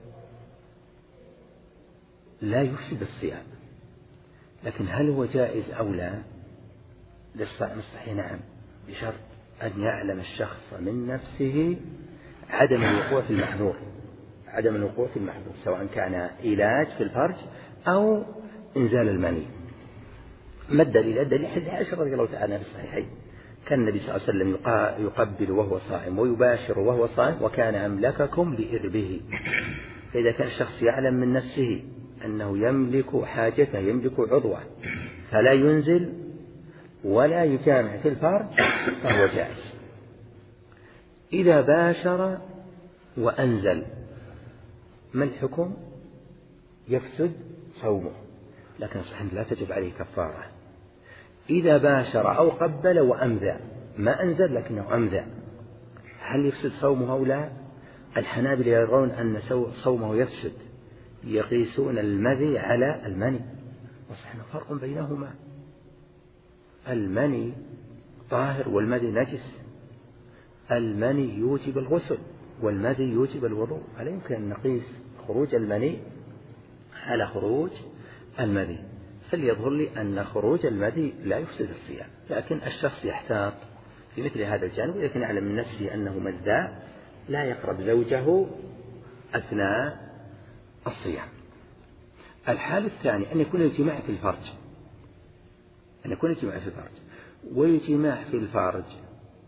لا يفسد الصيام. لكن هل هو جائز أو لا؟ للصائم الصحيح نعم، بشرط أن يعلم الشخص من نفسه عدم الوقوع في المحظور، عدم الوقوع في المحظور سواء كان علاج في الفرج أو إنزال المني. ما الدليل؟ الدليل حديث عائشة رضي الله تعالى في الصحيحين كان النبي صلى الله عليه وسلم يقبل وهو صائم ويباشر وهو صائم وكان أملككم لإربه. فإذا كان الشخص يعلم من نفسه أنه يملك حاجته، يملك عضوه، فلا ينزل ولا يجامع في الفرج فهو جائز. إذا باشر وأنزل ما الحكم؟ يفسد صومه، لكن صحيح لا تجب عليه كفارة. إذا باشر أو قبل وأمذى، ما أنزل لكنه أمذى، هل يفسد صومه أو لا؟ الحنابلة يرون أن صومه يفسد، يقيسون المذي على المني، وصحيح فرق بينهما. المني طاهر والمذي نجس، المني يوجب الغسل والمذي يوجب الوضوء، فلا يمكن أن نقيس خروج المني على خروج المذي. فليظهر لي أن خروج المذي لا يفسد الصيام، لكن الشخص يحتاط في مثل هذا الجانب، ولكن يعلم من نفسه أنه مذاء لا يقرب زوجه أثناء الصيام. الحال الثاني أن يكون الجماع في الفرج، أن يكون الجماع في الفرج، والجماع في الفرج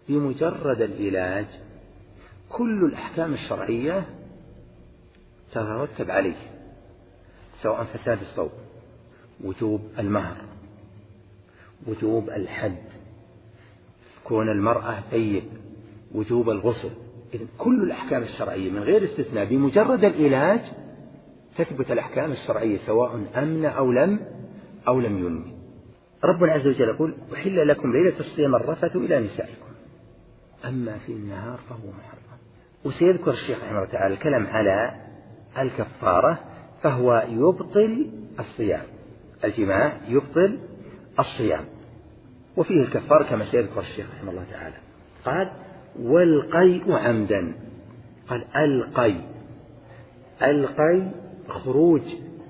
بمجرد العلاج كل الأحكام الشرعية تترتب عليه، سواء فساد الصوم، وجوب المهر، وجوب الحد، كون المرأة ثيب، وجوب الغسل. إذن كل الأحكام الشرعية من غير استثناء بمجرد العلاج تثبت الأحكام الشرعية سواء أمن أو لم أو لم ينمي. ربنا عز وجل يقول: أحل لكم ليلة الصيام الرفث إلى نسائكم، أما في النهار فهو محرم. وسيذكر الشيخ رحمه الله تعالى الكلام على الكفارة، فهو يبطل الصيام، الجماع يبطل الصيام، وفيه الكفارة كما سيذكر الشيخ رحمه الله تعالى. قال: والقيء عمدا. قال: القيء، القيء خروج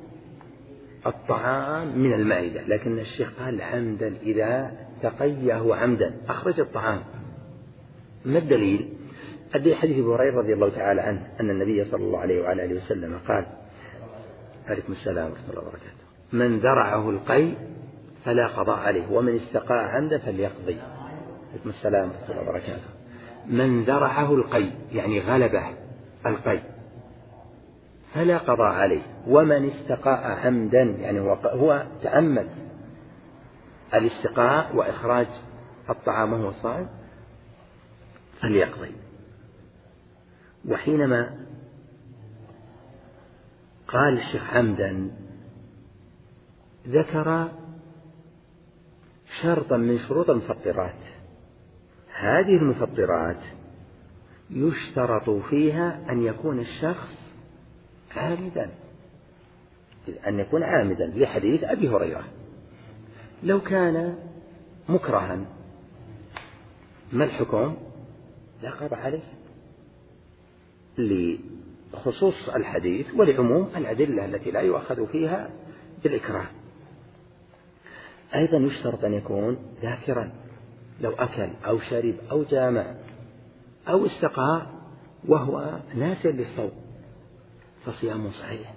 الطعام من المعدة، لكن الشيخ قال عمدا، إذا تقيه عمدا أخرج الطعام. ما الدليل؟ الدليل حديث أبي هريرة رضي الله تعالى عنه أن النبي صلى الله عليه وعلى آله وسلم قال: عليكم السلام ورحمة الله وبركاته: من ذرعه القيء فلا قضاء عليه، ومن استقاء عمدا فليقضي. عليكم السلام ورحمة الله وبركاته. من ذرعه القيء يعني غلبه القيء فلا قضاء عليه، ومن استقاء عمدا يعني هو, هو تعمد الاستقاء وإخراج الطعام وهو صائم فليقضي. وحينما قال الشيخ عمدا ذكر شرطا من شروط المفطرات. هذه المفطرات يشترط فيها أن يكون الشخص عامدا، أن يكون عامدا، لحديث أبي هريرة. لو كان مكرها ما الحكم؟ لا قضاء عليه، لخصوص الحديث ولعموم الأدلة التي لا يؤخذ فيها بالإكراه. أيضا يشترط أن يكون ذاكرا، لو أكل أو شرب أو جامع أو استقى وهو ناسي للصوم فصيامه صحيح.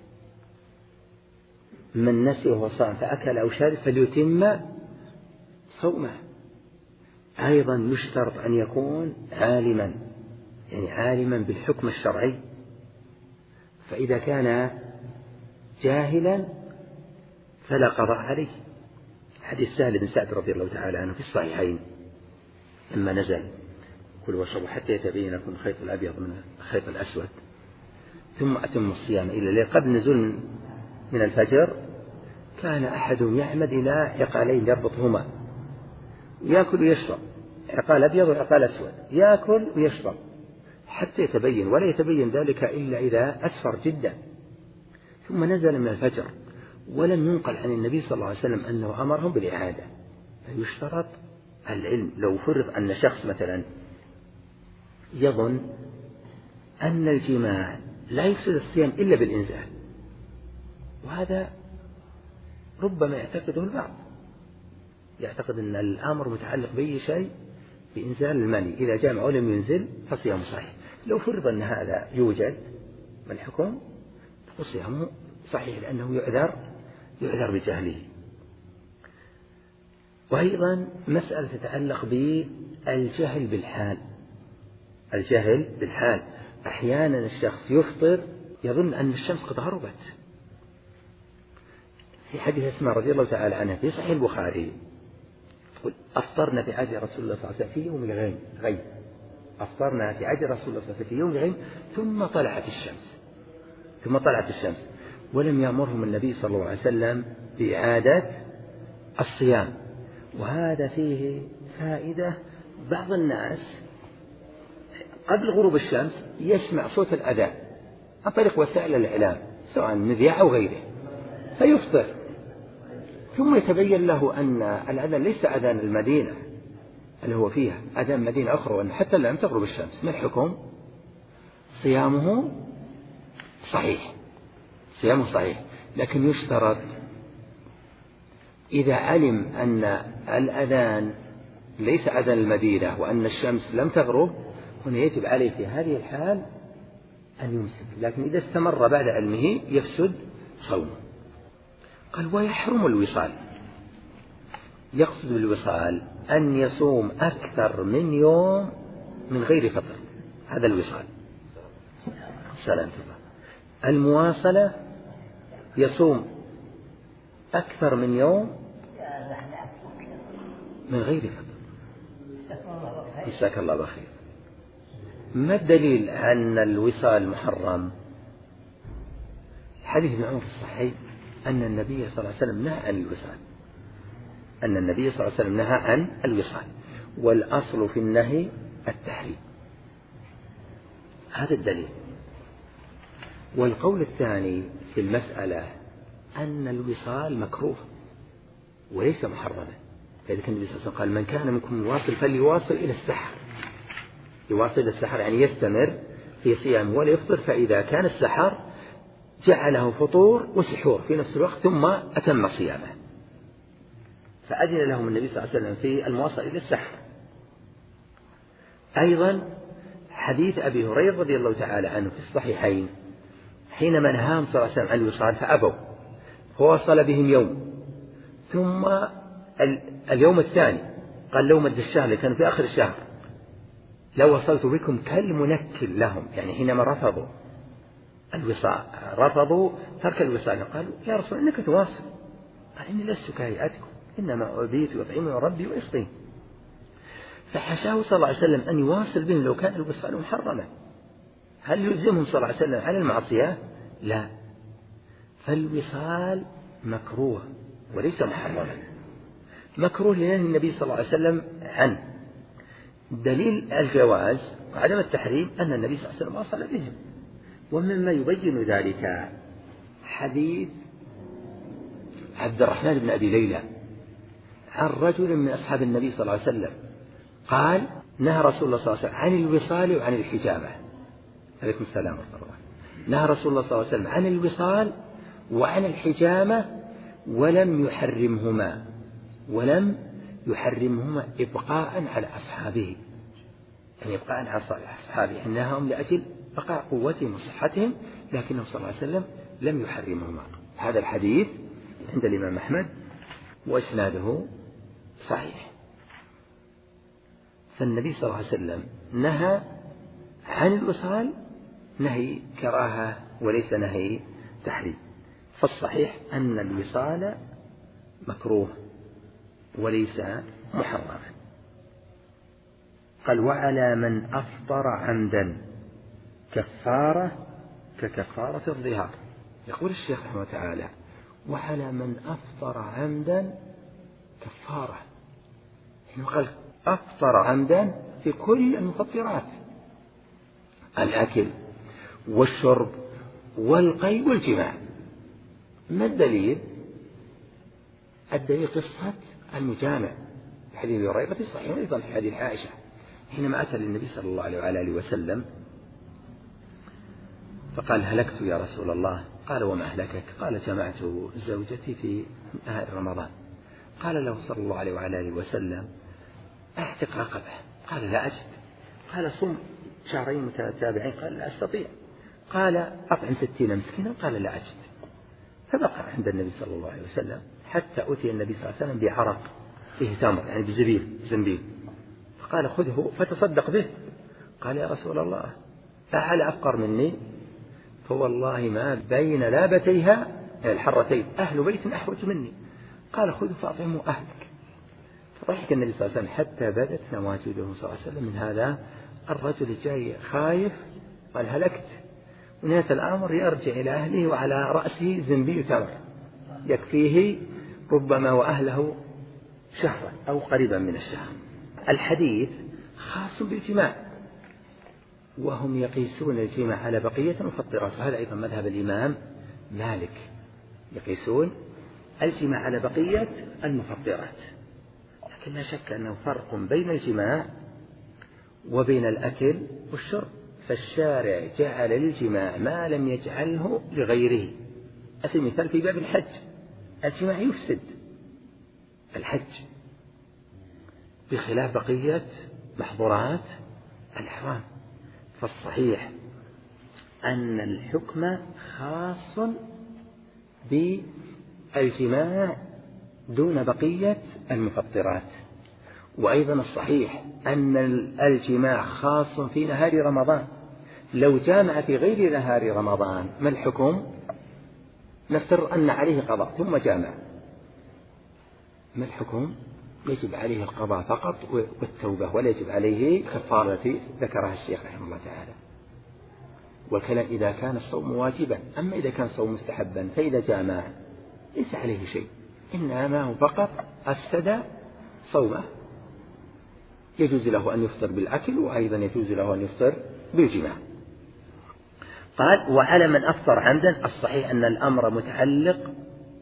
من نسي وهو صائم فأكل أو شرب فليتم صومه. أيضا يشترط أن يكون عالما، يعني عالما بالحكم الشرعي، فإذا كان جاهلا فلا قضاء عليه. حديث سهل بن سعد رضي الله تعالى عنه في الصحيحين لما نزل: كلوا واشربوا حتى يتبين لكم الخيط الأبيض من الخيط الأسود ثم أتموا الصيام إلى الليل. قبل نزول من الفجر كان أحدهم يعمد إلى عقالين يربطهما، يأكل ويشرب، عقال أبيض وعقال أسود، يأكل ويشرب حتى يتبين، ولا يتبين ذلك إلا إذا أسفر جدا. ثم نزل من الفجر، ولم ينقل عن النبي صلى الله عليه وسلم أنه أمرهم بالإعادة. فيشترط العلم. لو فرض أن شخص مثلا يظن أن الجماع لا يفسد الصيام إلا بالإنزال، وهذا ربما يعتقده البعض، يعتقد أن الأمر متعلق بأي شيء بإنزال المني، إذا جامع ولم ينزل فصيامه صحيح. لو فرض أن هذا يوجد من حكم فصيامه صحيح، لأنه يعذر يعذر بجهله. وأيضا مسألة تتعلق بالجهل بالحال. الجهل بالحال، أحيانا الشخص يفطر يظن أن الشمس قد غربت. في حديث أسماء رضي الله تعالى عنها في صحيح البخاري تقول: أفطرنا في عهد رسول الله صلى الله عليه وسلم في يوم الغيم غيم أفطرنا في عهد رسول الله صلى الله عليه وسلم في يوم الغيم ثم طلعت الشمس ثم طلعت الشمس ولم يأمرهم النبي صلى الله عليه وسلم بإعادة الصيام. وهذا فيه فائدة. بعض الناس قبل غروب الشمس يسمع صوت الأذان عن طريق وسائل الإعلام سواء مذياع أو غيره، فيفطر، ثم يتبين له أن الأذان ليس أذان المدينة اللي هو فيها، أذان مدينة أخرى، وأن حتى لم تغرب الشمس. ما الحكم؟ صيامه صحيح، صيامه صحيح، لكن يشترط إذا علم أن الأذان ليس أذان المدينة وأن الشمس لم تغرب، هنا يجب عليه في هذه الحال أن يمسك، لكن إذا استمر بعد علمه يفسد صومه. قال: ويحرم الوصال. يقصد بالوصال أن يصوم أكثر من يوم من غير فطر، هذا الوصال. السلام. المواصلة يصوم أكثر من يوم من غير فطر. جزاك الله خير. ما الدليل أن الوصال محرم؟ حديث ابن عمر في الصحيح أن النبي صلى الله عليه وسلم نهى عن الوصال، أن النبي صلى الله عليه وسلم نهى عن الوصال، والأصل في النهي التحريم. هذا الدليل. والقول الثاني في المسألة أن الوصال مكروه وليس محرما، لذلك النبي صلى الله عليه وسلم قال: من كان منكم يواصل فليواصل إلى السحر. يواصل السحر يعني يستمر في صيام ولا يفطر، فإذا كان السحر جعله فطور وسحور في نفس الوقت ثم أتم صيامه، فأذن لهم النبي صلى الله عليه وسلم في المواصل إلى السحر. أيضا حديث أبي هريرة رضي الله تعالى عنه في الصحيحين حينما نهاهم صلى الله عليه وسلم عن الوصال فأبوا، فوصل بهم يوم، ثم اليوم الثاني قال: لو مد الشهر اللي كان في آخر الشهر لو وصلت بكم كالمنكل لهم، يعني حينما رفضوا الوصال، رفضوا ترك الوصال، قالوا: يا رسول إنك تواصل. قال: إني لست كهيئتكم، إنما أبيت ويطعمني ربي ويسقين. فحشاه صلى الله عليه وسلم أن يواصل بهم لو كان الوصال محرما. هل يلزمهم صلى الله عليه وسلم على المعصية؟ لا، فالوصال مكروه وليس محرما. مكروه لنهي النبي صلى الله عليه وسلم عنه. دليل الجواز وعدم التحريم أن النبي صلى الله عليه وسلم واصل بهم. ومما يبين ذلك حديث عبد الرحمن بن أبي ليلى عن رجل من أصحاب النبي صلى الله عليه وسلم قال: نهى رسول الله صلى الله عليه وسلم عن الوصال وعن الحجامة. عليكم السلام ورحمة الله. نهى رسول الله صلى الله عليه وسلم عن الوصال وعن الحجامة ولم يحرمهما ولم يحرمهما إبقاء على أصحابه، يعني إبقاء على أصحابه، إنهم لأجل بقاء قوتهم وصحتهم، لكنه صلى الله عليه وسلم لم يحرمهما. هذا الحديث عند الإمام أحمد وإسناده صحيح. فالنبي صلى الله عليه وسلم نهى عن الوصال نهي كراهة وليس نهي تحريم. فالصحيح أن الوصال مكروه وليس محرما. قال: وعلى من أفطر عمدا كفارة ككفارة الظهار. يقول الشيخ رحمه الله تعالى: وعلى من أفطر عمدا كفارة، يعني قال أفطر عمدا في كل المفطرات، الأكل والشرب والقي والجماع. ما الدليل؟ الدليل قصة المجامع في حديث هريرة في الصحيح، أيضا في حديث عائشة حينما أتى للنبي صلى الله عليه وآله وسلم فقال: هلكت يا رسول الله. قال: وما أهلكك؟ قال: جمعت زوجتي في نهار رمضان. قال له صلى الله عليه وآله وسلم: أعتق رقبة. قال: لا أجد. قال: صم شهرين متتابعين. قال: لا أستطيع. قال: أطعم ستين مسكينا. قال: لا أجد. فبقى عند النبي صلى الله عليه وسلم حتى أتي النبي صلى الله عليه وسلم بعرق فيه تمر، يعني بزبيب زنبيل، فقال: خذه فتصدق به. قال: يا رسول الله أعلى أفقر مني؟ فوالله ما بين لابتيها الحرتين أهل بيت أحوج مني. قال: خذه فأطعمه أهلك. فضحك النبي صلى الله عليه وسلم حتى بدت نواجذه صلى الله عليه وسلم من هذا الرجل الجاي خايف، قال: هلكت. ونهاية الأمر يرجع إلى أهله وعلى رأسه زنبيل تمر يكفيه ربما وأهله شهرا أو قريبا من الشهر. الحديث خاص بالجماع، وهم يقيسون الجماع على بقية المفطرات، وهذا أيضا مذهب الإمام مالك، يقيسون الجماع على بقية المفطرات. لكن لا شك أنه فرق بين الجماع وبين الأكل والشرب، فالشارع جعل للجماع ما لم يجعله لغيره. أسمي مثال في باب الحج: الجماع يفسد الحج بخلاف بقية محظورات الإحرام. فالصحيح أن الحكم خاص بالجماع دون بقية المفطرات. وأيضا الصحيح أن الجماع خاص في نهار رمضان، لو جامع في غير نهار رمضان ما الحكم؟ نفترض أن عليه قضاء ثم جامع، ما الحكم؟ يجب عليه القضاء فقط والتوبة، ولا يجب عليه كفارة التي ذكرها الشيخ رحمه الله تعالى. والكلام إذا كان الصوم واجبا. أما إذا كان الصوم مستحبا فإذا جامع ليس عليه شيء، إنما هو فقط أفسد صومه، يجوز له أن يفطر بالأكل وأيضا يجوز له أن يفطر بالجماع. قال وعلى من أفطر عمدا، الصحيح أن الأمر متعلق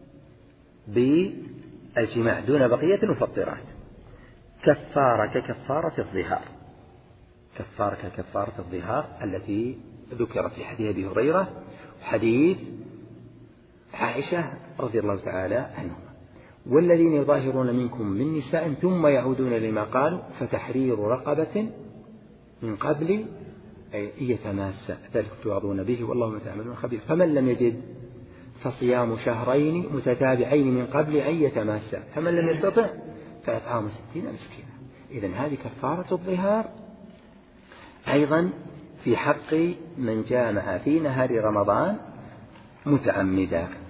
بالجماع دون بقية المفطرات. كفارة ككفارة الظهار، كفارة ككفارة الظهار التي ذكرت في حديث أبي هريرة وحديث عائشة رضي الله تعالى عنهما. والذين يظاهرون منكم من نساء ثم يعودون لما قالوا فتحرير رقبة من قبل أن يتماسا ذلك توعظون به والله ما تعملون خبير. فمن لم يجد فصيام شهرين متتابعين من قبل أن يتماسا، فمن لم يستطع فإطعام ستين مسكينا. إذن هذه كفارة الظهار أيضا في حق من جامع في نهار رمضان متعمدا.